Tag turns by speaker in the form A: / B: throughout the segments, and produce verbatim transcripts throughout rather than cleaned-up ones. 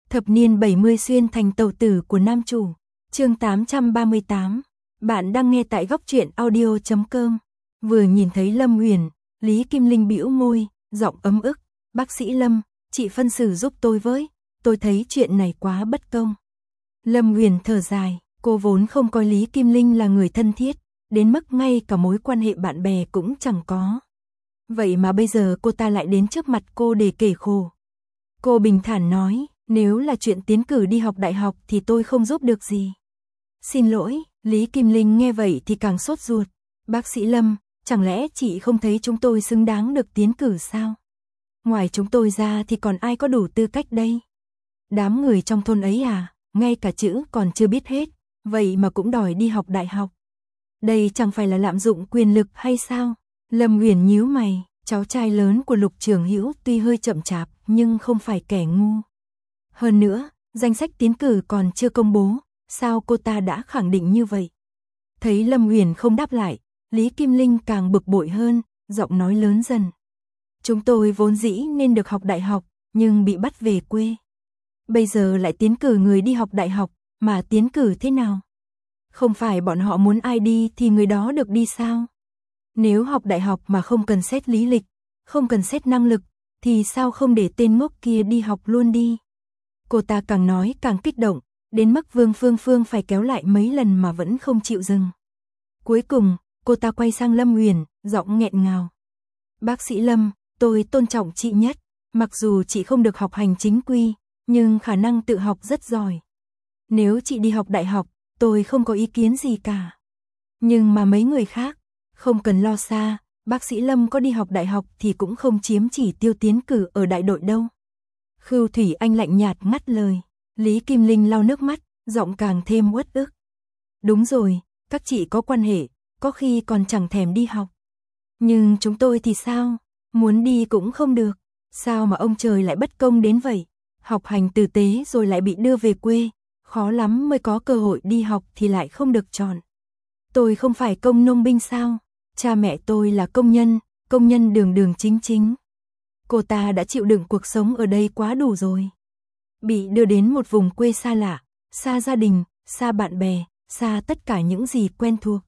A: Thập niên bảy mươi xuyên thành tàu tử của nam chủ. Chương tám trăm ba mươi tám. Bạn đang nghe tại góc truyện audio chấm com. Vừa nhìn thấy Lâm Huyền, Lý Kim Linh bĩu môi, giọng ấm ức, "Bác sĩ Lâm, chị phân xử giúp tôi với, tôi thấy chuyện này quá bất công." Lâm Huyền thở dài, cô vốn không coi Lý Kim Linh là người thân thiết, đến mức ngay cả mối quan hệ bạn bè cũng chẳng có. Vậy mà bây giờ cô ta lại đến trước mặt cô để kể khổ. Cô bình thản nói, nếu là chuyện tiến cử đi học đại học thì tôi không giúp được gì. Xin lỗi, Lý Kim Linh nghe vậy thì càng sốt ruột. Bác sĩ Lâm, chẳng lẽ chị không thấy chúng tôi xứng đáng được tiến cử sao? Ngoài chúng tôi ra thì còn ai có đủ tư cách đây? Đám người trong thôn ấy à, ngay cả chữ còn chưa biết hết, vậy mà cũng đòi đi học đại học. Đây chẳng phải là lạm dụng quyền lực hay sao? Lâm Huyền nhíu mày, cháu trai lớn của Lục Trường Hữu tuy hơi chậm chạp nhưng không phải kẻ ngu. Hơn nữa, danh sách tiến cử còn chưa công bố, sao cô ta đã khẳng định như vậy? Thấy Lâm Huyền không đáp lại, Lý Kim Linh càng bực bội hơn, giọng nói lớn dần. Chúng tôi vốn dĩ nên được học đại học, nhưng bị bắt về quê. Bây giờ lại tiến cử người đi học đại học, mà tiến cử thế nào? Không phải bọn họ muốn ai đi thì người đó được đi sao? Nếu học đại học mà không cần xét lý lịch, không cần xét năng lực, thì sao không để tên ngốc kia đi học luôn đi? Cô ta càng nói càng kích động, đến mức Vương Phương Phương phải kéo lại mấy lần mà vẫn không chịu dừng. Cuối cùng, cô ta quay sang Lâm Huyền, giọng nghẹn ngào. Bác sĩ Lâm, tôi tôn trọng chị nhất, mặc dù chị không được học hành chính quy, nhưng khả năng tự học rất giỏi. Nếu chị đi học đại học, tôi không có ý kiến gì cả. Nhưng mà mấy người khác, không cần lo xa, bác sĩ Lâm có đi học đại học thì cũng không chiếm chỉ tiêu tiến cử ở đại đội đâu. Khưu Thủy Anh lạnh nhạt ngắt lời, Lý Kim Linh lau nước mắt, giọng càng thêm uất ức. Đúng rồi, các chị có quan hệ, có khi còn chẳng thèm đi học. Nhưng chúng tôi thì sao? Muốn đi cũng không được. Sao mà ông trời lại bất công đến vậy? Học hành tử tế rồi lại bị đưa về quê, khó lắm mới có cơ hội đi học thì lại không được chọn. Tôi không phải công nông binh sao? Cha mẹ tôi là công nhân, công nhân đường đường chính chính. Cô ta đã chịu đựng cuộc sống ở đây quá đủ rồi. Bị đưa đến một vùng quê xa lạ, xa gia đình, xa bạn bè, xa tất cả những gì quen thuộc.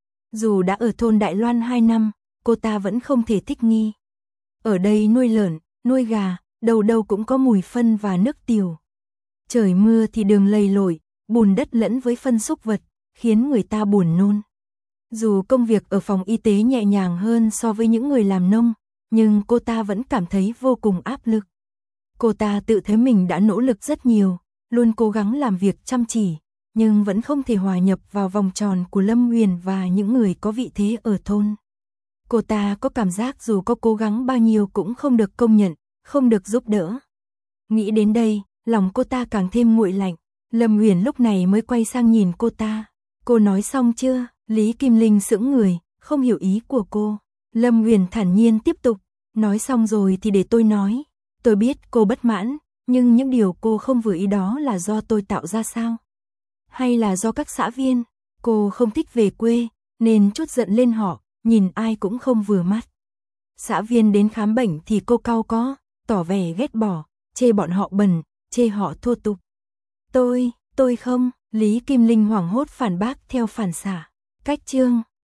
A: Dù đã ở thôn Đại Loan hai năm, cô ta vẫn không thể thích nghi. Ở đây nuôi lợn, nuôi gà, đâu đâu cũng có mùi phân và nước tiểu. Trời mưa thì đường lầy lội, bùn đất lẫn với phân súc vật, khiến người ta buồn nôn. Dù công việc ở phòng y tế nhẹ nhàng hơn so với những người làm nông, nhưng cô ta vẫn cảm thấy vô cùng áp lực. Cô ta tự thấy mình đã nỗ lực rất nhiều, luôn cố gắng làm việc chăm chỉ, nhưng vẫn không thể hòa nhập vào vòng tròn của Lâm Huyền và những người có vị thế ở thôn. Cô ta có cảm giác dù có cố gắng bao nhiêu cũng không được công nhận, không được giúp đỡ. Nghĩ đến đây, lòng cô ta càng thêm nguội lạnh. Lâm Huyền lúc này mới quay sang nhìn cô ta. Cô nói xong chưa? Lý Kim Linh sững người, không hiểu ý của cô. Lâm Huyền thản nhiên tiếp tục. Nói xong rồi thì để tôi nói. Tôi biết cô bất mãn, nhưng những điều cô không vừa ý đó là do tôi tạo ra sao? Hay là do các xã viên? Cô không thích về quê, nên trút giận lên họ, nhìn ai cũng không vừa mắt. Xã viên đến khám bệnh thì cô cau có, tỏ vẻ ghét bỏ, chê bọn họ bẩn, chê họ thô tục. Tôi, tôi không, Lý Kim Linh hoảng hốt phản bác theo phản xạ. Cách chương